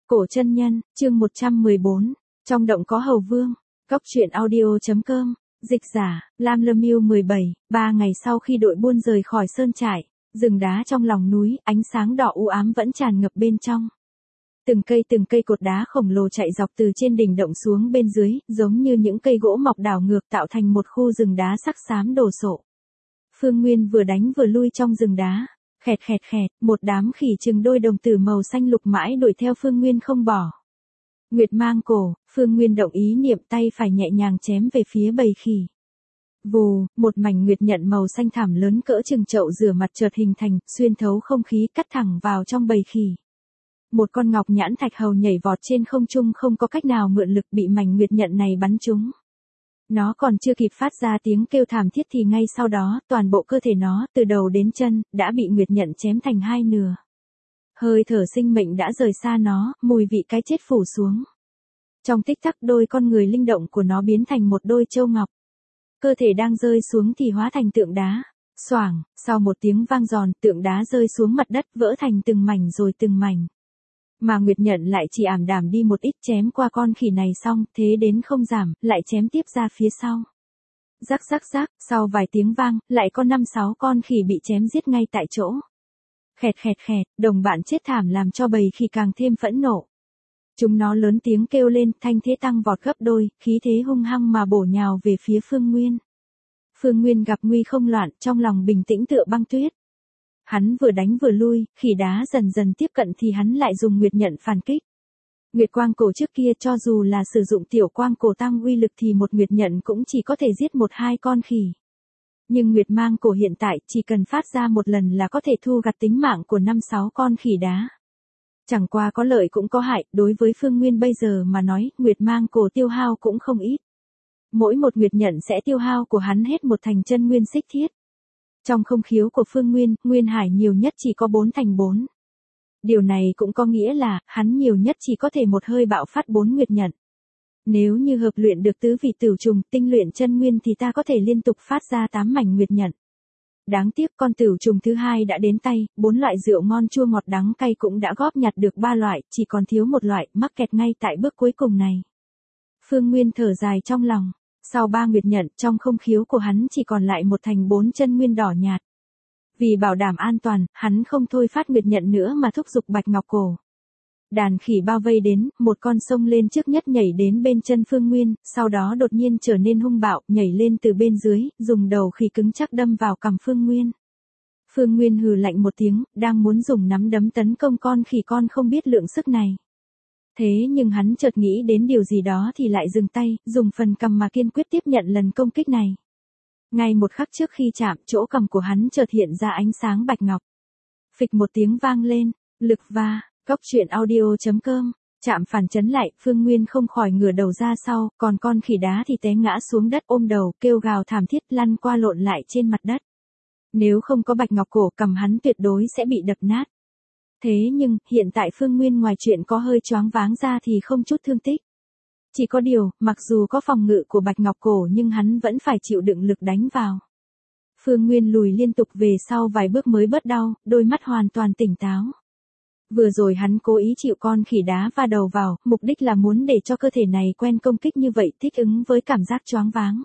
Cổ chân nhân, chương 114, trong động có hầu vương, góc truyện audio.com, dịch giả, Lam Lâm Yêu 17, 3 ngày sau khi đội buôn rời khỏi sơn trại, rừng đá trong lòng núi, ánh sáng đỏ u ám vẫn tràn ngập bên trong. Từng cây cột đá khổng lồ chạy dọc từ trên đỉnh động xuống bên dưới, giống như những cây gỗ mọc đảo ngược tạo thành một khu rừng đá sắc xám đồ sộ. Phương Nguyên vừa đánh vừa lui trong rừng đá. Khẹt, một đám khỉ chừng đôi đồng tử màu xanh lục mãi đuổi theo Phương Nguyên không bỏ. Nguyệt mang cổ, Phương Nguyên động ý niệm tay phải nhẹ nhàng chém về phía bầy khỉ. Vù, một mảnh nguyệt nhận màu xanh thẳm lớn cỡ chừng chậu rửa mặt chợt hình thành, xuyên thấu không khí cắt thẳng vào trong bầy khỉ. Một con ngọc nhãn thạch hầu nhảy vọt trên không trung không có cách nào mượn lực bị mảnh nguyệt nhận này bắn trúng. Nó còn chưa kịp phát ra tiếng kêu thảm thiết thì ngay sau đó, toàn bộ cơ thể nó, từ đầu đến chân, đã bị nguyệt nhận chém thành hai nửa. Hơi thở sinh mệnh đã rời xa nó, mùi vị cái chết phủ xuống. Trong tích tắc đôi con người linh động của nó biến thành một đôi châu ngọc. Cơ thể đang rơi xuống thì hóa thành tượng đá. Xoảng, sau một tiếng vang giòn, tượng đá rơi xuống mặt đất vỡ thành từng mảnh rồi từng mảnh. Mà Nguyệt Nhận lại chỉ ảm đạm đi một ít chém qua con khỉ này xong, thế đến không giảm, lại chém tiếp ra phía sau. Rắc, sau vài tiếng vang, lại có 5-6 con khỉ bị chém giết ngay tại chỗ. Khẹt, đồng bạn chết thảm làm cho bầy khỉ càng thêm phẫn nộ. Chúng nó lớn tiếng kêu lên, thanh thế tăng vọt gấp đôi, khí thế hung hăng mà bổ nhào về phía Phương Nguyên. Phương Nguyên gặp nguy không loạn, trong lòng bình tĩnh tựa băng tuyết. Hắn vừa đánh vừa lui, khỉ đá dần dần tiếp cận thì hắn lại dùng nguyệt nhận phản kích. Nguyệt quang cổ trước kia cho dù là sử dụng tiểu quang cổ tăng uy lực thì một nguyệt nhận cũng chỉ có thể giết 1-2 con khỉ. Nhưng nguyệt mang cổ hiện tại chỉ cần phát ra một lần là có thể thu gặt tính mạng của 5-6 con khỉ đá. Chẳng qua có lợi cũng có hại, đối với Phương Nguyên bây giờ mà nói, nguyệt mang cổ tiêu hao cũng không ít. Mỗi một nguyệt nhận sẽ tiêu hao của hắn hết một thành chân nguyên xích thiết. Trong không khiếu của Phương Nguyên, Nguyên Hải nhiều nhất chỉ có 4 thành 4. Điều này cũng có nghĩa là, hắn nhiều nhất chỉ có thể một hơi bạo phát 4 nguyệt nhận. Nếu như hợp luyện được tứ vị tửu trùng, tinh luyện chân nguyên thì ta có thể liên tục phát ra 8 mảnh nguyệt nhận. Đáng tiếc con tửu trùng thứ hai đã đến tay, 4 loại rượu ngon chua ngọt đắng cay cũng đã góp nhặt được 3 loại, chỉ còn thiếu một loại, mắc kẹt ngay tại bước cuối cùng này. Phương Nguyên thở dài trong lòng. Sau 3 nguyệt nhận, trong không khiếu của hắn chỉ còn lại một thành 4 chân nguyên đỏ nhạt. Vì bảo đảm an toàn, hắn không thôi phát nguyệt nhận nữa mà thúc giục bạch ngọc cổ. Đàn khỉ bao vây đến, một con sông lên trước nhất nhảy đến bên chân Phương Nguyên, sau đó đột nhiên trở nên hung bạo, nhảy lên từ bên dưới, dùng đầu khỉ cứng chắc đâm vào cằm Phương Nguyên. Phương Nguyên hừ lạnh một tiếng, đang muốn dùng nắm đấm tấn công con khỉ con không biết lượng sức này. Thế nhưng hắn chợt nghĩ đến điều gì đó thì lại dừng tay, dùng phần cằm mà kiên quyết tiếp nhận lần công kích này. Ngay một khắc trước khi chạm, chỗ cằm của hắn chợt hiện ra ánh sáng bạch ngọc. Phịch một tiếng vang lên, lực va, góc truyện audio.com, chạm phản chấn lại, Phương Nguyên không khỏi ngửa đầu ra sau, còn con khỉ đá thì té ngã xuống đất ôm đầu, kêu gào thảm thiết lăn qua lộn lại trên mặt đất. Nếu không có bạch ngọc cổ cằm hắn tuyệt đối sẽ bị đập nát. Thế nhưng, hiện tại Phương Nguyên ngoài chuyện có hơi choáng váng ra thì không chút thương tích. Chỉ có điều, mặc dù có phòng ngự của bạch ngọc cổ nhưng hắn vẫn phải chịu đựng lực đánh vào. Phương Nguyên lùi liên tục về sau vài bước mới bớt đau, đôi mắt hoàn toàn tỉnh táo. Vừa rồi hắn cố ý chịu con khỉ đá va đầu vào, mục đích là muốn để cho cơ thể này quen công kích như vậy, thích ứng với cảm giác choáng váng.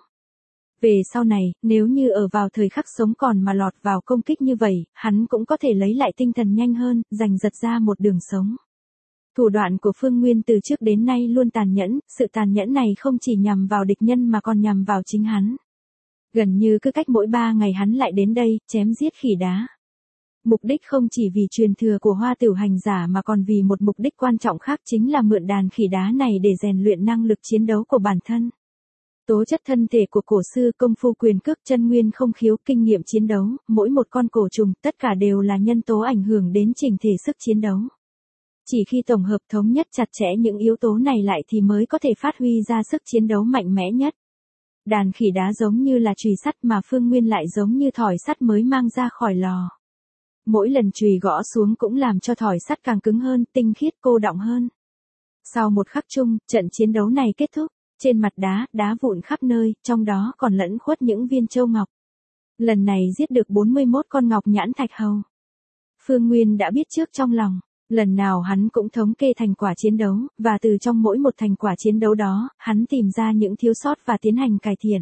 Về sau này, nếu như ở vào thời khắc sống còn mà lọt vào công kích như vậy, hắn cũng có thể lấy lại tinh thần nhanh hơn, giành giật ra một đường sống. Thủ đoạn của Phương Nguyên từ trước đến nay luôn tàn nhẫn, sự tàn nhẫn này không chỉ nhằm vào địch nhân mà còn nhằm vào chính hắn. Gần như cứ cách mỗi 3 ngày hắn lại đến đây, chém giết khỉ đá. Mục đích không chỉ vì truyền thừa của Hoa Tửu hành giả mà còn vì một mục đích quan trọng khác chính là mượn đàn khỉ đá này để rèn luyện năng lực chiến đấu của bản thân. Tố chất thân thể của cổ sư, công phu quyền cước, chân nguyên không khiếu, kinh nghiệm chiến đấu, mỗi một con cổ trùng, tất cả đều là nhân tố ảnh hưởng đến chỉnh thể sức chiến đấu. Chỉ khi tổng hợp thống nhất chặt chẽ những yếu tố này lại thì mới có thể phát huy ra sức chiến đấu mạnh mẽ nhất. Đàn khỉ đá giống như là chùy sắt mà Phương Nguyên lại giống như thỏi sắt mới mang ra khỏi lò. Mỗi lần chùy gõ xuống cũng làm cho thỏi sắt càng cứng hơn, tinh khiết cô đọng hơn. Sau một khắc chung, trận chiến đấu này kết thúc. Trên mặt đá vụn khắp nơi, trong đó còn lẫn khuất những viên châu ngọc. Lần này giết được 41 con ngọc nhãn thạch hầu. Phương Nguyên đã biết trước trong lòng, Lần nào hắn cũng thống kê thành quả chiến đấu, và từ trong mỗi một thành quả chiến đấu đó, hắn tìm ra những thiếu sót và tiến hành cải thiện.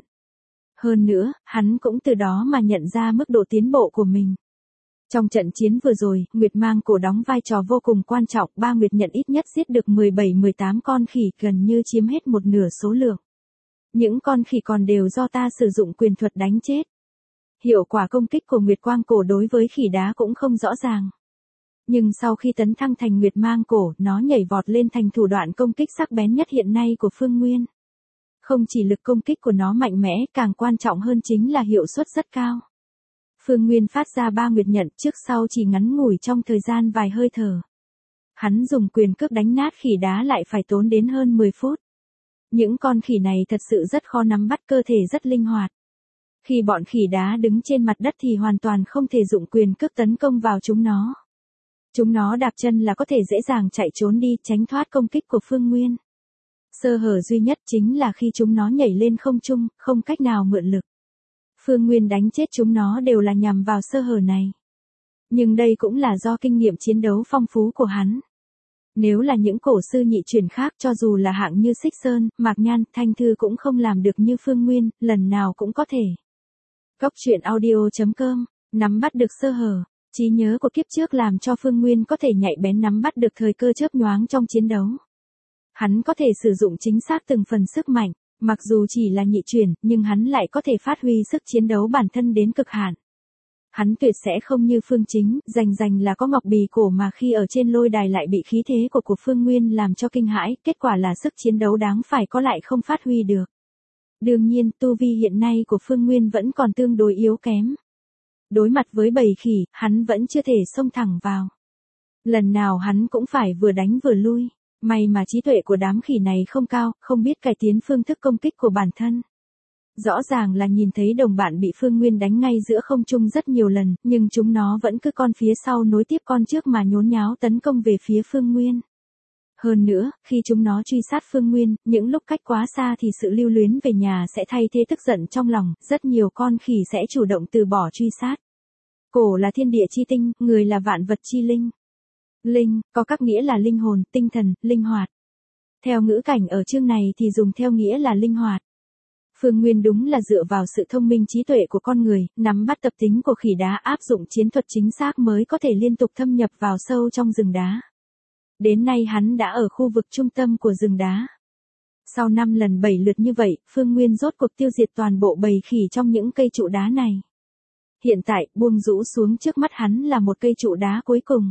Hơn nữa, hắn cũng từ đó mà nhận ra mức độ tiến bộ của mình. Trong trận chiến vừa rồi, Nguyệt Mang Cổ đóng vai trò vô cùng quan trọng, Ba Nguyệt nhận ít nhất giết được 17-18 con khỉ, gần như chiếm hết một nửa số lượng. Những con khỉ còn đều do ta sử dụng quyền thuật đánh chết. Hiệu quả công kích của Nguyệt Quang Cổ đối với khỉ đá cũng không rõ ràng. Nhưng sau khi tấn thăng thành Nguyệt Mang Cổ, nó nhảy vọt lên thành thủ đoạn công kích sắc bén nhất hiện nay của Phương Nguyên. Không chỉ lực công kích của nó mạnh mẽ, càng quan trọng hơn chính là hiệu suất rất cao. Phương Nguyên phát ra 3 nguyệt nhận trước sau chỉ ngắn ngủi trong thời gian vài hơi thở. Hắn dùng quyền cước đánh nát khỉ đá lại phải tốn đến hơn 10 phút. Những con khỉ này thật sự rất khó nắm bắt, cơ thể rất linh hoạt. Khi bọn khỉ đá đứng trên mặt đất thì hoàn toàn không thể dụng quyền cước tấn công vào chúng nó. Chúng nó đạp chân là có thể dễ dàng chạy trốn đi, tránh thoát công kích của Phương Nguyên. Sơ hở duy nhất chính là khi chúng nó nhảy lên không trung, không cách nào mượn lực. Phương Nguyên đánh chết chúng nó đều là nhằm vào sơ hở này. Nhưng đây cũng là do kinh nghiệm chiến đấu phong phú của hắn. Nếu là những cổ sư nhị truyền khác, cho dù là hạng như Xích Sơn, Mạc Nhan, Thanh Thư cũng không làm được như Phương Nguyên, lần nào cũng có thể. Cóc truyện audio.com, nắm bắt được sơ hở. Trí nhớ của kiếp trước làm cho Phương Nguyên có thể nhạy bén nắm bắt được thời cơ chớp nhoáng trong chiến đấu. Hắn có thể sử dụng chính xác từng phần sức mạnh, mặc dù chỉ là nhị truyền, nhưng hắn lại có thể phát huy sức chiến đấu bản thân đến cực hạn. Hắn tuyệt sẽ không như Phương Chính, rành là có ngọc bì cổ mà khi ở trên lôi đài lại bị khí thế của Phương Nguyên làm cho kinh hãi, kết quả là sức chiến đấu đáng phải có lại không phát huy được. Đương nhiên, tu vi hiện nay của Phương Nguyên vẫn còn tương đối yếu kém. Đối mặt với bầy khỉ, hắn vẫn chưa thể xông thẳng vào. Lần nào hắn cũng phải vừa đánh vừa lui. May mà trí tuệ của đám khỉ này không cao, không biết cải tiến phương thức công kích của bản thân. Rõ ràng là nhìn thấy đồng bạn bị Phương Nguyên đánh ngay giữa không trung rất nhiều lần, nhưng chúng nó vẫn cứ con phía sau nối tiếp con trước mà nhốn nháo tấn công về phía Phương Nguyên. Hơn nữa, khi chúng nó truy sát Phương Nguyên, những lúc cách quá xa thì sự lưu luyến về nhà sẽ thay thế tức giận trong lòng, rất nhiều con khỉ sẽ chủ động từ bỏ truy sát. Cổ là thiên địa chi tinh, người là vạn vật chi linh. Linh, có các nghĩa là linh hồn, tinh thần, linh hoạt. Theo ngữ cảnh ở chương này thì dùng theo nghĩa là linh hoạt. Phương Nguyên đúng là dựa vào sự thông minh trí tuệ của con người, nắm bắt tập tính của khỉ đá, áp dụng chiến thuật chính xác mới có thể liên tục thâm nhập vào sâu trong rừng đá. Đến nay hắn đã ở khu vực trung tâm của rừng đá. Sau 5 lần 7 lượt như vậy, Phương Nguyên rốt cuộc tiêu diệt toàn bộ bầy khỉ trong những cây trụ đá này. Hiện tại, buông rũ xuống trước mắt hắn là một cây trụ đá cuối cùng.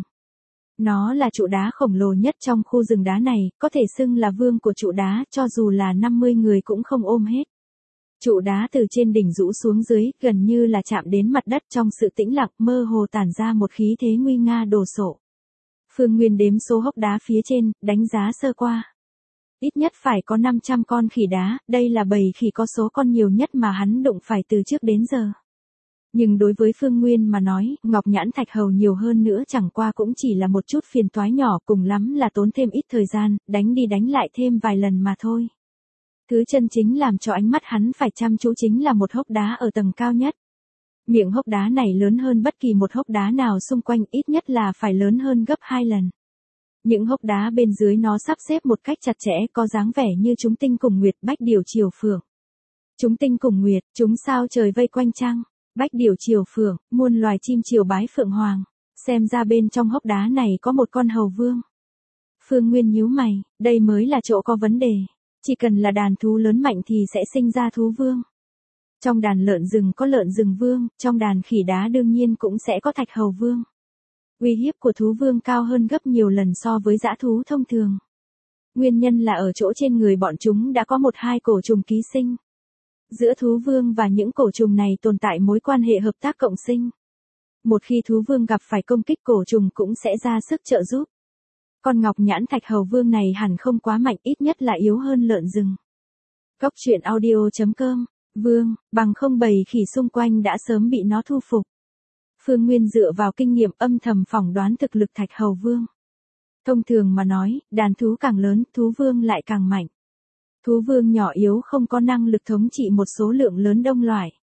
Nó là trụ đá khổng lồ nhất trong khu rừng đá này, có thể xưng là vương của trụ đá, cho dù là 50 người cũng không ôm hết. Trụ đá từ trên đỉnh rũ xuống dưới, gần như là chạm đến mặt đất, trong sự tĩnh lặng, mơ hồ tản ra một khí thế nguy nga đồ sộ. Phương Nguyên đếm số hốc đá phía trên, đánh giá sơ qua. Ít nhất phải có 500 con khỉ đá, đây là bầy khỉ có số con nhiều nhất mà hắn đụng phải từ trước đến giờ. Nhưng đối với Phương Nguyên mà nói, ngọc nhãn thạch hầu nhiều hơn nữa chẳng qua cũng chỉ là một chút phiền toái nhỏ, cùng lắm là tốn thêm ít thời gian, đánh đi đánh lại thêm vài lần mà thôi. Thứ chân chính làm cho ánh mắt hắn phải chăm chú chính là một hốc đá ở tầng cao nhất. Miệng hốc đá này lớn hơn bất kỳ một hốc đá nào xung quanh, ít nhất là phải lớn hơn gấp 2 lần. Những hốc đá bên dưới nó sắp xếp một cách chặt chẽ, có dáng vẻ như chúng tinh cùng nguyệt, bách điểu chiều phượng. Chúng tinh cùng nguyệt, chúng sao trời vây quanh trăng. Bách điểu chiều phượng, muôn loài chim chiều bái phượng hoàng. Xem ra bên trong hốc đá này có một con hầu vương. Phương Nguyên nhíu mày, đây mới là chỗ có vấn đề. Chỉ cần là đàn thú lớn mạnh thì sẽ sinh ra thú vương. Trong đàn lợn rừng có lợn rừng vương, trong đàn khỉ đá đương nhiên cũng sẽ có thạch hầu vương. Uy hiếp của thú vương cao hơn gấp nhiều lần so với dã thú thông thường. Nguyên nhân là ở chỗ trên người bọn chúng đã có 1-2 cổ trùng ký sinh. Giữa thú vương và những cổ trùng này tồn tại mối quan hệ hợp tác cộng sinh. Một khi thú vương gặp phải công kích, cổ trùng cũng sẽ ra sức trợ giúp. Con ngọc nhãn thạch hầu vương này hẳn không quá mạnh, ít nhất là yếu hơn lợn rừng. Cóc truyện audio.com, vương, bằng không bầy khỉ xung quanh đã sớm bị nó thu phục. Phương Nguyên dựa vào kinh nghiệm âm thầm phỏng đoán thực lực thạch hầu vương. Thông thường mà nói, đàn thú càng lớn, thú vương lại càng mạnh. Thú vương nhỏ yếu không có năng lực thống trị một số lượng lớn đông loại.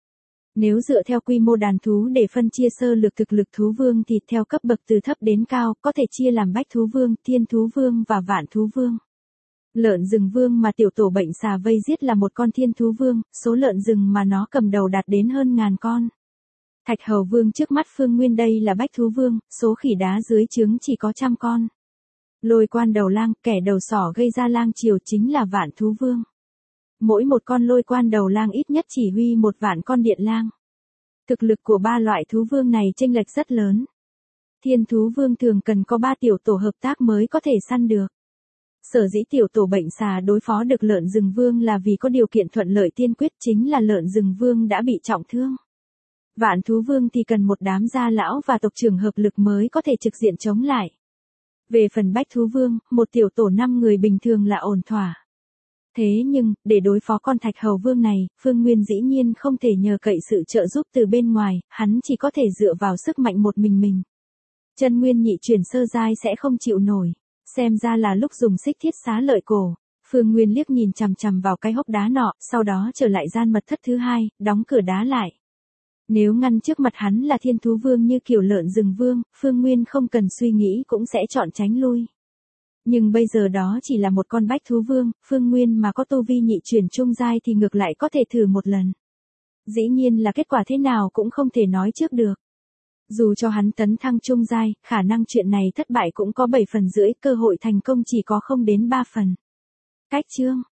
Nếu dựa theo quy mô đàn thú để phân chia sơ lược thực lực thú vương thì theo cấp bậc từ thấp đến cao, có thể chia làm bách thú vương, thiên thú vương và vạn thú vương. Lợn rừng vương mà tiểu tổ bệnh xà vây giết là một con thiên thú vương, số lợn rừng mà nó cầm đầu đạt đến hơn 1000 con. Thạch hầu vương trước mắt Phương Nguyên đây là bách thú vương, số khỉ đá dưới trướng chỉ có 100 con. Lôi quan đầu lang, kẻ đầu sỏ gây ra lang triều chính là vạn thú vương. Mỗi một con lôi quan đầu lang ít nhất chỉ huy 1.000.000 con điện lang. Thực lực của ba loại thú vương này chênh lệch rất lớn. Thiên thú vương thường cần có 3 tiểu tổ hợp tác mới có thể săn được. Sở dĩ tiểu tổ bệnh xà đối phó được lợn rừng vương là vì có điều kiện thuận lợi tiên quyết, chính là lợn rừng vương đã bị trọng thương. Vạn thú vương thì cần một đám gia lão và tộc trưởng hợp lực mới có thể trực diện chống lại. Về phần bách thú vương, một tiểu tổ 5 người bình thường là ổn thỏa. Thế nhưng, để đối phó con thạch hầu vương này, Phương Nguyên dĩ nhiên không thể nhờ cậy sự trợ giúp từ bên ngoài, hắn chỉ có thể dựa vào sức mạnh một mình. Chân nguyên nhị chuyển sơ giai sẽ không chịu nổi. Xem ra là lúc dùng xích thiết xá lợi cổ. Phương Nguyên liếc nhìn chằm chằm vào cái hốc đá nọ, sau đó trở lại gian mật thất thứ 2, đóng cửa đá lại. Nếu ngăn trước mặt hắn là thiên thú vương như kiểu lợn rừng vương, Phương Nguyên không cần suy nghĩ cũng sẽ chọn tránh lui. Nhưng bây giờ đó chỉ là một con bách thú vương, Phương Nguyên mà có tu vi nhị chuyển trung giai thì ngược lại có thể thử một lần. Dĩ nhiên là kết quả thế nào cũng không thể nói trước được. Dù cho hắn tấn thăng trung giai, khả năng chuyện này thất bại cũng có 7 phần rưỡi, cơ hội thành công chỉ có 0 đến 3 phần. Cách chương